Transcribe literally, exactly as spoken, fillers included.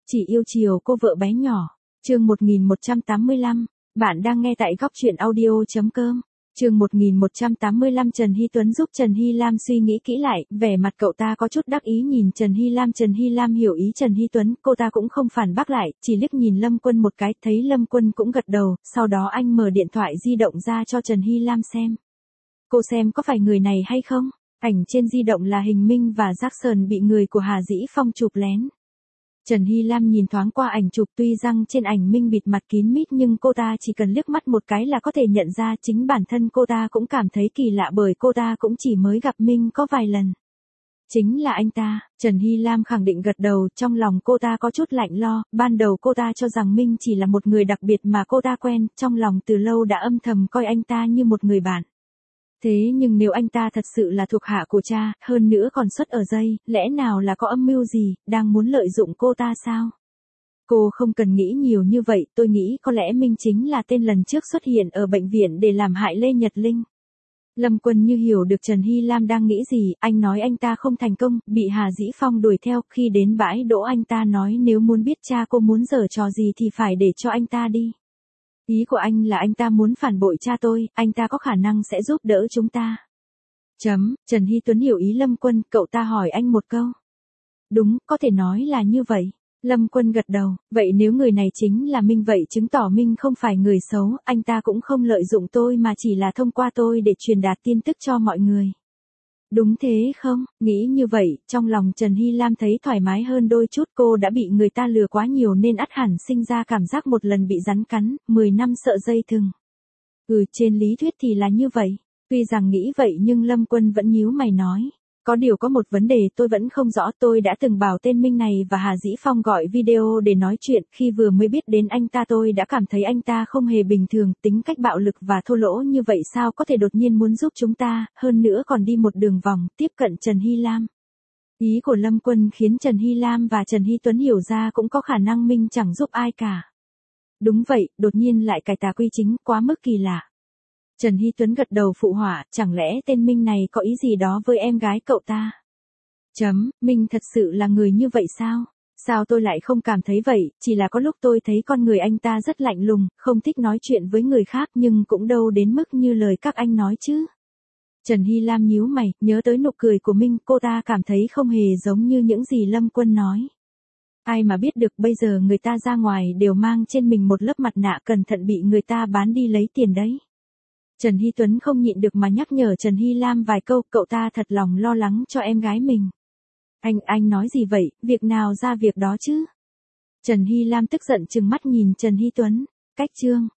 Chỉ yêu chiều cô vợ bé nhỏ. Chương một nghìn một trăm tám mươi lăm, bạn đang nghe tại góc truyện audio chấm com. Chương một nghìn một trăm tám mươi lăm Trần Hy Tuấn giúp Trần Hy Lam suy nghĩ kỹ lại, vẻ mặt cậu ta có chút đắc ý nhìn Trần Hy Lam. Trần Hy Lam hiểu ý Trần Hy Tuấn, cô ta cũng không phản bác lại, chỉ liếc nhìn Lâm Quân một cái, thấy Lâm Quân cũng gật đầu, sau đó anh mở điện thoại di động ra cho Trần Hy Lam xem. Cô xem có phải người này hay không? Ảnh trên di động là hình Minh và Jackson bị người của Hà Dĩ Phong chụp lén. Trần Hy Lam nhìn thoáng qua ảnh chụp, tuy rằng trên ảnh Minh bịt mặt kín mít nhưng cô ta chỉ cần liếc mắt một cái là có thể nhận ra. Chính bản thân cô ta cũng cảm thấy kỳ lạ bởi cô ta cũng chỉ mới gặp Minh có vài lần. Chính là anh ta. Trần Hy Lam khẳng định gật đầu, trong lòng cô ta có chút lạnh lo, ban đầu cô ta cho rằng Minh chỉ là một người đặc biệt mà cô ta quen, trong lòng từ lâu đã âm thầm coi anh ta như một người bạn. Thế nhưng nếu anh ta thật sự là thuộc hạ của cha, hơn nữa còn xuất ở dây, lẽ nào là có âm mưu gì, đang muốn lợi dụng cô ta sao? Cô không cần nghĩ nhiều như vậy, tôi nghĩ có lẽ Minh chính là tên lần trước xuất hiện ở bệnh viện để làm hại Lê Nhật Linh. Lâm Quân như hiểu được Trần Hy Lam đang nghĩ gì, anh nói anh ta không thành công, bị Hà Dĩ Phong đuổi theo, khi đến bãi đỗ anh ta nói nếu muốn biết cha cô muốn giở trò gì thì phải để cho anh ta đi. Ý của anh là anh ta muốn phản bội cha tôi, anh ta có khả năng sẽ giúp đỡ chúng ta. Chấm, Trần Hy Tuấn hiểu ý Lâm Quân, cậu ta hỏi anh một câu. Đúng, có thể nói là như vậy. Lâm Quân gật đầu, vậy nếu người này chính là Minh vậy chứng tỏ Minh không phải người xấu, anh ta cũng không lợi dụng tôi mà chỉ là thông qua tôi để truyền đạt tin tức cho mọi người. Đúng thế không? Nghĩ như vậy, trong lòng Trần Hy Lam thấy thoải mái hơn đôi chút. Cô đã bị người ta lừa quá nhiều nên ắt hẳn sinh ra cảm giác một lần bị rắn cắn, mười năm sợ dây thừng. Ừ, trên lý thuyết thì là như vậy. Tuy rằng nghĩ vậy nhưng Lâm Quân vẫn nhíu mày nói. Có điều có một vấn đề tôi vẫn không rõ, tôi đã từng bảo tên Minh này và Hà Dĩ Phong gọi video để nói chuyện, khi vừa mới biết đến anh ta tôi đã cảm thấy anh ta không hề bình thường, tính cách bạo lực và thô lỗ như vậy sao có thể đột nhiên muốn giúp chúng ta, hơn nữa còn đi một đường vòng, tiếp cận Trần Hy Lam. Ý của Lâm Quân khiến Trần Hy Lam và Trần Hy Tuấn hiểu ra cũng có khả năng Minh chẳng giúp ai cả. Đúng vậy, đột nhiên lại cải tà quy chính, quá mức kỳ lạ. Trần Hy Tuấn gật đầu phụ họa, chẳng lẽ tên Minh này có ý gì đó với em gái cậu ta? Chấm, Minh thật sự là người như vậy sao? Sao tôi lại không cảm thấy vậy, chỉ là có lúc tôi thấy con người anh ta rất lạnh lùng, không thích nói chuyện với người khác nhưng cũng đâu đến mức như lời các anh nói chứ. Trần Hy Lam nhíu mày, nhớ tới nụ cười của Minh, cô ta cảm thấy không hề giống như những gì Lâm Quân nói. Ai mà biết được bây giờ người ta ra ngoài đều mang trên mình một lớp mặt nạ, cẩn thận bị người ta bán đi lấy tiền đấy. Trần Hy Tuấn không nhịn được mà nhắc nhở Trần Hy Lam vài câu, cậu ta thật lòng lo lắng cho em gái mình. Anh, anh nói gì vậy, việc nào ra việc đó chứ? Trần Hy Lam tức giận trừng mắt nhìn Trần Hy Tuấn, cách chương.